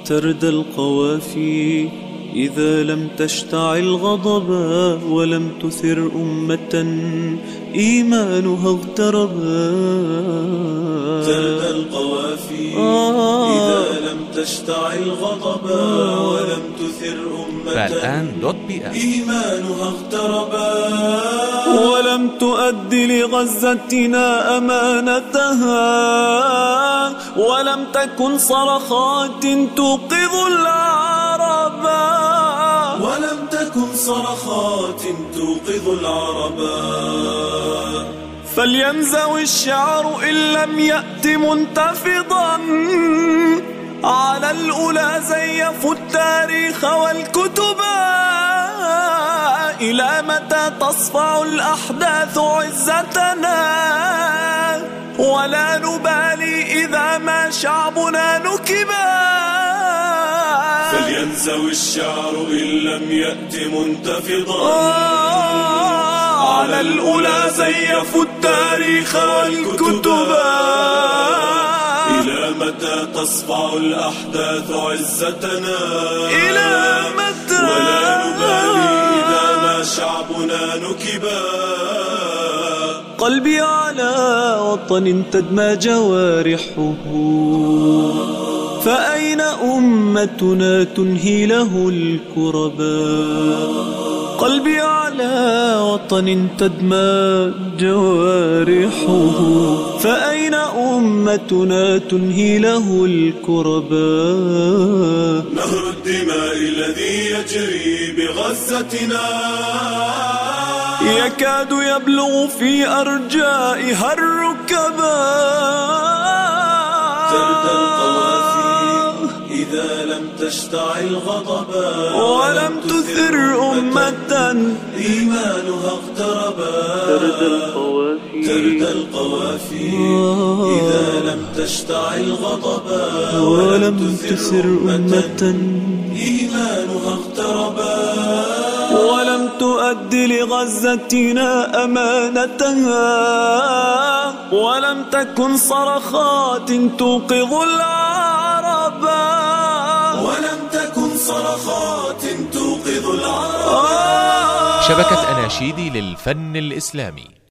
تردى القوافي إذا لم تشتعل غضبا ولم تثر أمة إيمانها اغتربا. تردى القوافي إذا لم تشتعل غضبا ولم تثر أمة إيمانها اغتربا. ولم تؤدي لغزتنا أمانتها ولم تكن صرخات توقظ العربا. ولم تكن صرخات توقظ العربا. فلينزوي الشعر إن لم يأت منتفضا على الأولى زيفوا التاريخ والكتبا. إلى متى تصفع الأحداث عزتنا ولا نبالي إذا ما شعبنا نكبا. فلينزوي الشعر إن لم يأت منتفضا على الأولى زيفوا التاريخ والكتبا. إلى متى تصفع الأحداث عزتنا إلى متى ولا نبالي إذا ما شعبنا نكبا. قلبي على وطن تدمى جوارحه فأين أمتنا تنهي له الكربا. قلبي على وطن تدمى جوارحه فأين أمتنا تنهي له الكربا. نهر الدماء الذي يجري بغزتنا يكاد يبلغ في أرجائها الركبا. تردى القوافي إذا لم تشتعل غضبا ولم تثر أمة إيمانها اغتربا. تردى القوافي إذا لم تشتعل غضبا ولم تثر أمة إيمانها اغتربا. ولم تؤدي لغزتنا أمانتها ولم تكن صرخات توقظ العربا. ولم تكن صرخات توقظ العربا. شبكة أناشيد للفن الإسلامي.